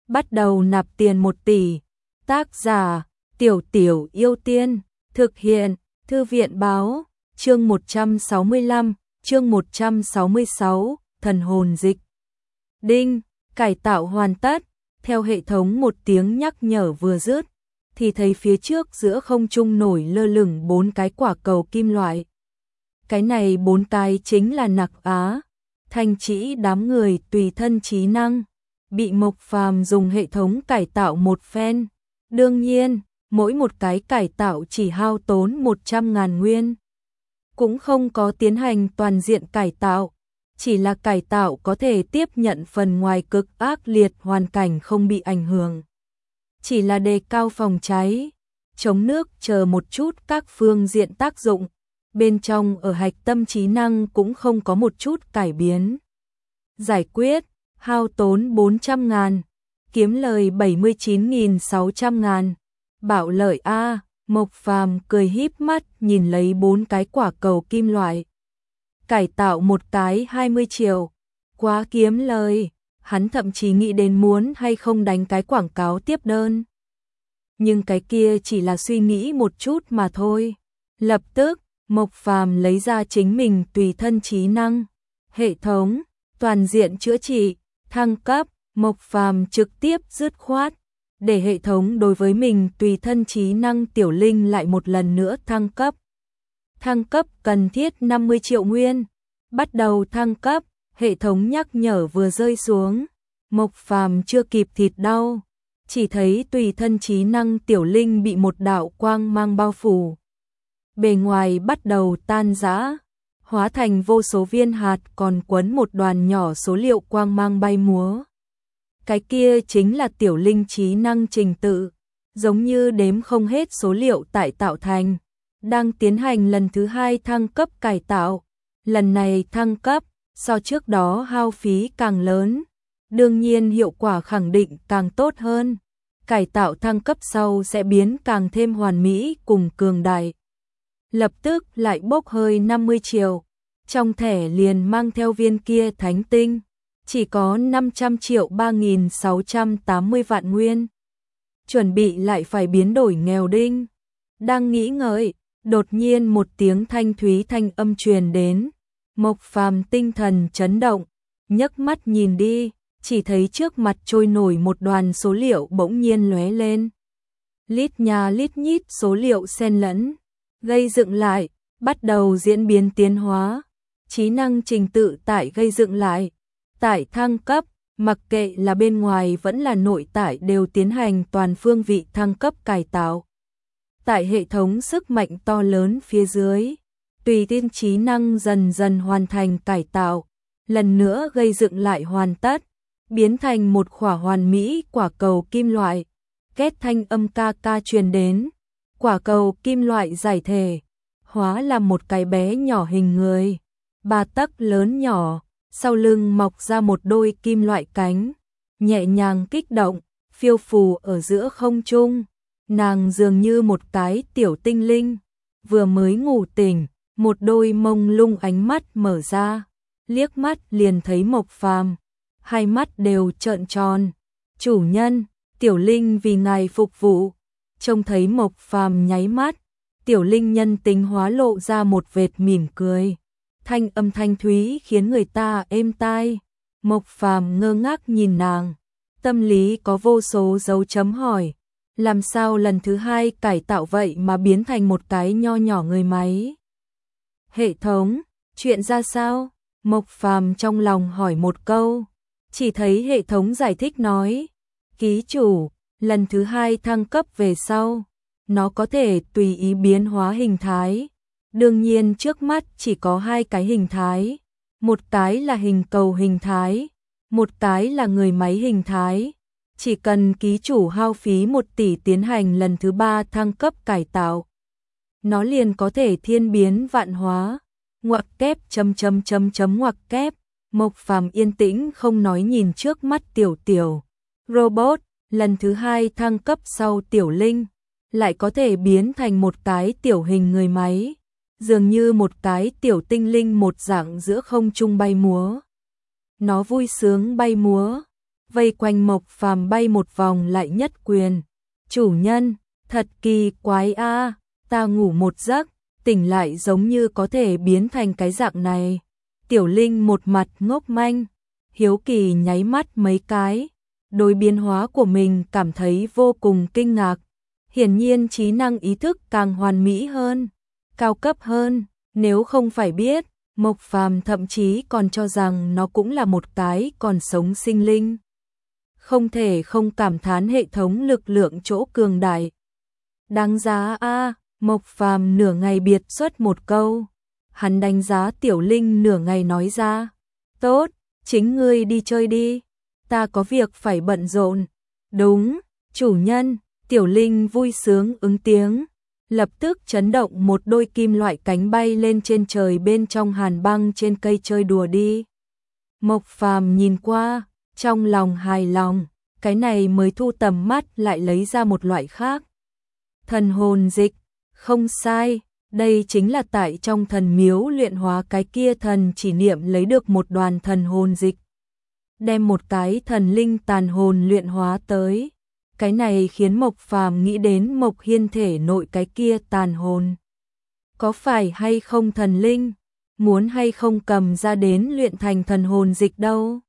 bắt đầu nạp tiền 1 tỷ. Tác giả Tiểu Tiểu Yêu Tiên. Thực hiện Thư viện báo. Chương 165, chương 166, thần hồn dịch. Đinh, cải tạo hoàn tất. Theo hệ thống một tiếng nhắc nhở vừa dứt, thì thấy phía trước giữa không trung nổi lơ lửng 4 cái quả cầu kim loại. Cái này 4 cái chính là Nặc Á, Thanh Trĩ đám người tùy thân trí năng, bị Mộc Phàm dùng hệ thống cải tạo một phen. Đương nhiên, mỗi một cái cải tạo chỉ hao tốn 100.000 nguyên. Cũng không có tiến hành toàn diện cải tạo, chỉ là cải tạo có thể tiếp nhận phần ngoài cực ác liệt hoàn cảnh không bị ảnh hưởng. Chỉ là đề cao phòng cháy, chống nước chờ một chút các phương diện tác dụng. Bên trong ở hạch tâm trí năng cũng không có một chút cải biến. Giải quyết, hao tốn 400.000, kiếm lời 79.600.000. Bảo lợi a. Mộc Phàm cười híp mắt nhìn lấy 4 cái quả cầu kim loại. Cải tạo một cái 20 triệu, quá kiếm lời, hắn thậm chí nghĩ đến muốn hay không đánh cái quảng cáo tiếp đơn. Nhưng cái kia chỉ là suy nghĩ một chút mà thôi. Lập tức, Mộc Phàm lấy ra chính mình tùy thân trí năng, hệ thống, toàn diện chữa trị, thăng cấp. Mộc Phàm trực tiếp dứt khoát, để hệ thống đối với mình tùy thân trí năng tiểu linh lại một lần nữa thăng cấp. Thăng cấp cần thiết 50 triệu nguyên. Bắt đầu thăng cấp, hệ thống nhắc nhở vừa rơi xuống. Mộc Phàm chưa kịp thịt đau, chỉ thấy tùy thân trí năng tiểu linh bị một đạo quang mang bao phủ. Bề ngoài bắt đầu tan rã, hóa thành vô số viên hạt, còn quấn một đoàn nhỏ số liệu quang mang bay múa. Cái kia chính là tiểu linh trí năng trình tự, giống như đếm không hết số liệu tại tạo thành. Đang tiến hành lần thứ 2 thăng cấp cải tạo. Lần này thăng cấp, so trước đó hao phí càng lớn, đương nhiên hiệu quả khẳng định càng tốt hơn. Cải tạo thăng cấp sau sẽ biến càng thêm hoàn mỹ cùng cường đại. Lập tức lại bốc hơi 50 triệu, trong thẻ liền mang theo viên kia thánh tinh, chỉ có 500 triệu 3.680 vạn nguyên. Chuẩn bị lại phải biến đổi nghèo đinh. Đang nghĩ ngợi, đột nhiên một tiếng thanh thúy thanh âm truyền đến. Mộc Phàm tinh thần chấn động, nhấc mắt nhìn đi, chỉ thấy trước mặt trôi nổi một đoàn số liệu bỗng nhiên lóe lên. Lít nha lít nhít số liệu xen lẫn, gây dựng lại, bắt đầu diễn biến tiến hóa. Trí năng trình tự tại gây dựng lại, tại thăng cấp, mặc kệ là bên ngoài vẫn là nội tại đều tiến hành toàn phương vị thăng cấp cải tạo. Tại hệ thống sức mạnh to lớn phía dưới, tùy tiên trí năng dần dần hoàn thành cải tạo, lần nữa gây dựng lại hoàn tất, biến thành một khỏa hoàn mỹ quả cầu kim loại. Kết thanh âm ca ca truyền đến, quả cầu kim loại giải thể, hóa làm một cái bé nhỏ hình người, 3 tấc lớn nhỏ, sau lưng mọc ra một đôi kim loại cánh, nhẹ nhàng kích động, phiêu phù ở giữa không trung. Nàng dường như một cái tiểu tinh linh, vừa mới ngủ tỉnh, một đôi mông lung ánh mắt mở ra, liếc mắt liền thấy Mộc Phàm, hai mắt đều trợn tròn. Chủ nhân, tiểu linh vì ngài phục vụ. Trông thấy Mộc Phàm nháy mắt, tiểu linh nhân tính hóa lộ ra một vệt mỉm cười. Thanh âm thanh thúy khiến người ta êm tai. Mộc Phàm ngơ ngác nhìn nàng, tâm lý có vô số dấu chấm hỏi. Làm sao lần thứ 2 cải tạo vậy mà biến thành một cái nho nhỏ người máy? Hệ thống, chuyện ra sao? Mộc Phàm trong lòng hỏi một câu, chỉ thấy hệ thống giải thích nói, ký chủ, lần thứ 2 thăng cấp về sau, nó có thể tùy ý biến hóa hình thái. Đương nhiên trước mắt chỉ có 2 cái hình thái, một cái là hình cầu hình thái, một cái là người máy hình thái. Chỉ cần ký chủ hao phí 1 tỷ tiến hành lần thứ 3 thăng cấp cải tạo, nó liền có thể thiên biến vạn hóa. Ngoặc kép ngoặc kép. Mộc Phàm yên tĩnh không nói nhìn trước mắt tiểu tiểu robot. Lần thứ 2 thăng cấp sau tiểu linh lại có thể biến thành một cái tiểu hình người máy, dường như một cái tiểu tinh linh một dạng giữa không trung bay múa. Nó vui sướng bay múa, vây quanh Mộc Phàm bay một vòng lại nhất quyền. Chủ nhân, thật kỳ quái a, ta ngủ một giấc, tỉnh lại giống như có thể biến thành cái dạng này. Tiểu Linh một mặt ngốc manh, hiếu kỳ nháy mắt mấy cái, đối biến hóa của mình cảm thấy vô cùng kinh ngạc. Hiển nhiên trí năng ý thức càng hoàn mỹ hơn, cao cấp hơn, nếu không phải biết, Mộc Phàm thậm chí còn cho rằng nó cũng là một cái còn sống sinh linh. Không thể không cảm thán hệ thống lực lượng chỗ cường đại. Đáng giá a, Mộc Phàm nửa ngày biệt xuất một câu. Hắn đánh giá Tiểu Linh nửa ngày nói ra. Tốt, chính ngươi đi chơi đi. Ta có việc phải bận rộn. Đúng, chủ nhân, Tiểu Linh vui sướng ứng tiếng. Lập tức chấn động một đôi kim loại cánh bay lên trên trời bên trong hàn băng trên cây chơi đùa đi. Mộc Phàm nhìn qua, trong lòng hài lòng, cái này mới thu tầm mắt lại lấy ra một loại khác. Thần hồn dịch, không sai, đây chính là tại trong thần miếu luyện hóa cái kia thần chỉ niệm lấy được một đoàn thần hồn dịch. Đem một cái thần linh tàn hồn luyện hóa tới. Cái này khiến Mộc Phàm nghĩ đến Mộc Hiên thể nội cái kia tàn hồn. Có phải hay không thần linh, muốn hay không cầm ra đến luyện thành thần hồn dịch đâu.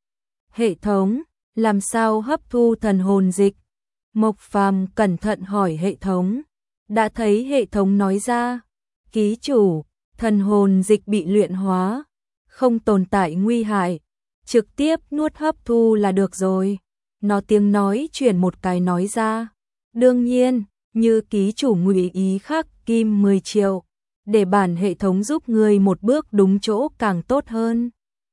Hệ thống, làm sao hấp thu thần hồn dịch? Mộc Phàm cẩn thận hỏi hệ thống. Đã thấy hệ thống nói ra, ký chủ, thần hồn dịch bị luyện hóa, không tồn tại nguy hại, trực tiếp nuốt hấp thu là được rồi. Nó tiếng nói chuyển một cái nói ra. Đương nhiên, như ký chủ ngụy ý khắc kim 10 triệu, để bản hệ thống giúp người một bước đúng chỗ càng tốt hơn.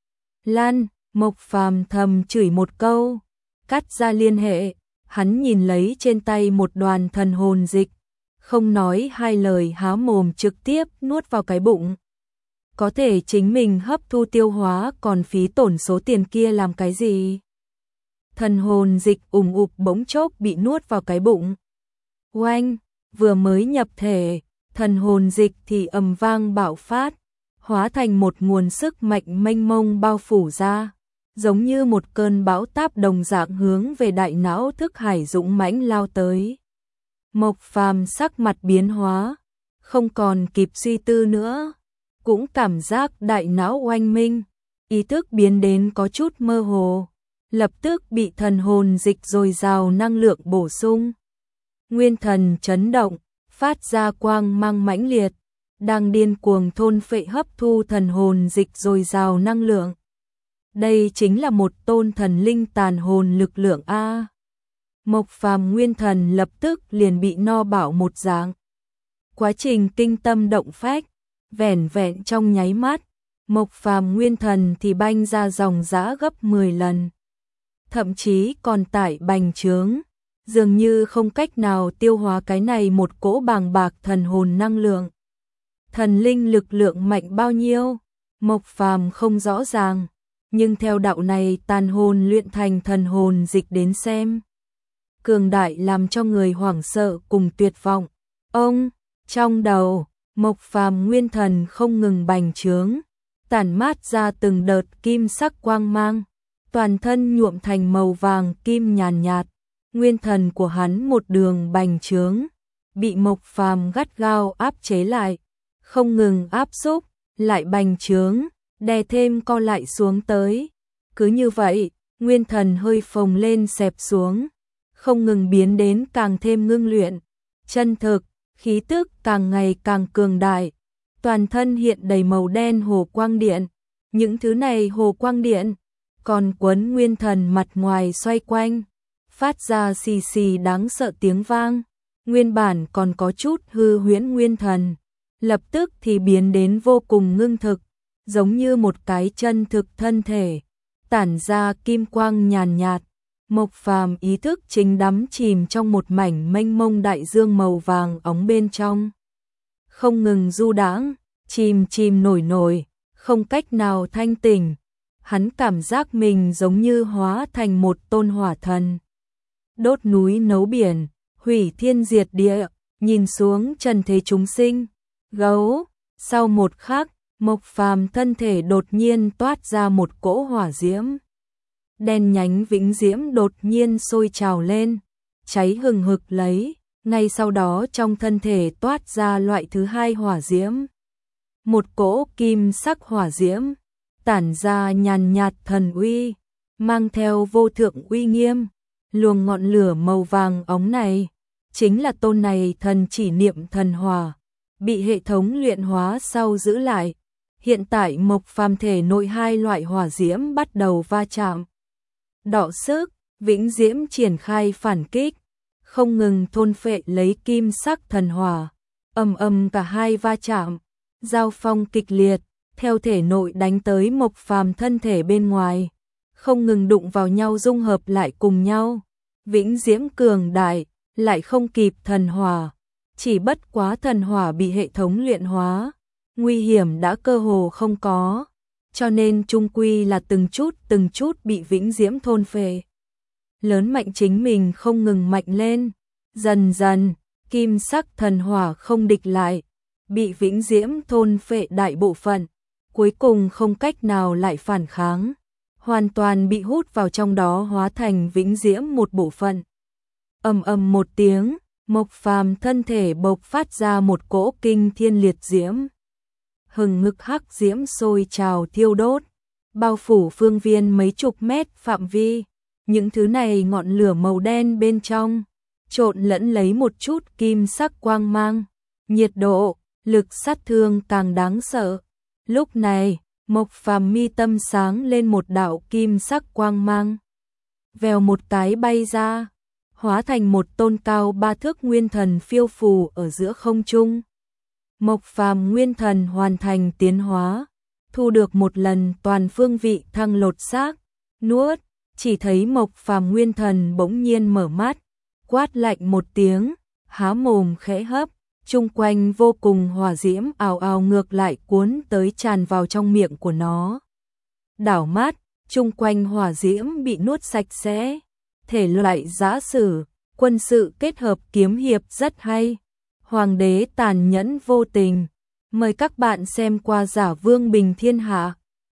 Lan, Mộc Phàm thầm chửi một câu, cắt ra liên hệ, hắn nhìn lấy trên tay một đoàn thần hồn dịch, không nói hai lời há mồm trực tiếp nuốt vào cái bụng. Có thể chính mình hấp thu tiêu hóa còn phí tổn số tiền kia làm cái gì? Thần hồn dịch ùm ụp bỗng chốc bị nuốt vào cái bụng. Oanh, vừa mới nhập thể, thần hồn dịch thì ầm vang bạo phát, hóa thành một nguồn sức mạnh mênh mông bao phủ ra, giống như một cơn bão táp đồng dạng hướng về đại não thức hải dũng mãnh lao tới. Mộc Phàm sắc mặt biến hóa, không còn kịp suy tư nữa, cũng cảm giác đại não oanh minh, ý thức biến đến có chút mơ hồ. Lập tức bị thần hồn dịch dồi dào năng lượng bổ sung. Nguyên thần chấn động, phát ra quang mang mãnh liệt, đang điên cuồng thôn phệ hấp thu thần hồn dịch dồi dào năng lượng. Đây chính là một tôn thần linh tàn hồn lực lượng a. Mộc Phàm nguyên thần lập tức liền bị no bạo một dạng. Quá trình kinh tâm động phách, vẻn vẹn trong nháy mắt, Mộc Phàm nguyên thần thì banh ra dòng dã gấp 10 lần. Thậm chí còn tải bành trướng, dường như không cách nào tiêu hóa cái này một cỗ bàng bạc thần hồn năng lượng. Thần linh lực lượng mạnh bao nhiêu, Mộc Phàm không rõ ràng, nhưng theo đạo này tàn hồn luyện thành thần hồn dịch đến xem. Cường đại làm cho người hoảng sợ cùng tuyệt vọng. Ông, trong đầu, Mộc Phàm nguyên thần không ngừng bành trướng, tản mát ra từng đợt kim sắc quang mang. Toàn thân nhuộm thành màu vàng kim nhàn nhạt, nguyên thần của hắn một đường bành trướng, bị Mộc Phàm gắt gao áp chế lại, không ngừng áp xúc, lại bành trướng, đè thêm co lại xuống tới. Cứ như vậy, nguyên thần hơi phồng lên xẹp xuống, không ngừng biến đến càng thêm ngưng luyện, chân thực, khí tức càng ngày càng cường đại, toàn thân hiện đầy màu đen hồ quang điện, những thứ này hồ quang điện còn quấn nguyên thần mặt ngoài xoay quanh, phát ra xì xì đáng sợ tiếng vang. Nguyên bản còn có chút hư huyễn nguyên thần, lập tức thì biến đến vô cùng ngưng thực, giống như một cái chân thực thân thể, tản ra kim quang nhàn nhạt. Mộc Phàm ý thức chính đắm chìm trong một mảnh mênh mông đại dương màu vàng óng bên trong, không ngừng du đãng, chìm chìm nổi nổi, không cách nào thanh tỉnh. Hắn cảm giác mình giống như hóa thành một tôn hỏa thần, đốt núi nấu biển, hủy thiên diệt địa, nhìn xuống trần thế chúng sinh. Gấu, sau một khắc, Mộc Phàm thân thể đột nhiên toát ra một cỗ hỏa diễm. đen nhánh vĩnh diễm đột nhiên sôi trào lên, cháy hừng hực lấy, ngay sau đó trong thân thể toát ra loại thứ hai hỏa diễm. Một cỗ kim sắc hỏa diễm, tản ra nhàn nhạt thần uy, mang theo vô thượng uy nghiêm. Luồng ngọn lửa màu vàng óng này, chính là tôn này thần chỉ niệm thần hỏa, bị hệ thống luyện hóa sau giữ lại. Hiện tại Mộc Phàm thể nội hai loại hỏa diễm bắt đầu va chạm. Đọ sức, vĩnh diễm triển khai phản kích, không ngừng thôn phệ lấy kim sắc thần hỏa. Ầm ầm cả hai va chạm, giao phong kịch liệt, theo thể nội đánh tới Mộc Phàm thân thể bên ngoài, không ngừng đụng vào nhau dung hợp lại cùng nhau. Vĩnh diễm cường đại, lại không kịp thần hỏa, chỉ bất quá thần hỏa bị hệ thống luyện hóa, nguy hiểm đã cơ hồ không có, cho nên chung quy là từng chút bị vĩnh diễm thôn phệ. Lớn mạnh chính mình không ngừng mạnh lên, dần dần, kim sắc thần hỏa không địch lại, bị vĩnh diễm thôn phệ đại bộ phận, cuối cùng không cách nào lại phản kháng, hoàn toàn bị hút vào trong đó hóa thành vĩnh diễm một bộ phận. Ầm ầm một tiếng, Mộc Phàm thân thể bộc phát ra một cỗ kinh thiên liệt diễm. Hừng hực hắc diễm sôi trào thiêu đốt, bao phủ phương viên mấy chục mét phạm vi. Những thứ này ngọn lửa màu đen bên trong, trộn lẫn lấy một chút kim sắc quang mang, nhiệt độ, lực sát thương càng đáng sợ. Lúc này, Mộc Phàm mi tâm sáng lên một đạo kim sắc quang mang. Vèo một cái bay ra, hóa thành một tôn cao 3 thước nguyên thần phiêu phù ở giữa không trung. Mộc Phàm nguyên thần hoàn thành tiến hóa, thu được một lần toàn phương vị thăng lột xác, nuốt, chỉ thấy Mộc Phàm nguyên thần bỗng nhiên mở mắt, quát lạnh một tiếng, há mồm khẽ hấp, chung quanh vô cùng hỏa diễm ào ào ngược lại cuốn tới tràn vào trong miệng của nó. Đảo mắt, chung quanh hỏa diễm bị nuốt sạch sẽ. Thể loại giã sử, quân sự kết hợp kiếm hiệp rất hay. Hoàng đế tàn nhẫn vô tình. Mời các bạn xem qua Giả Vương Bình Thiên Hạ.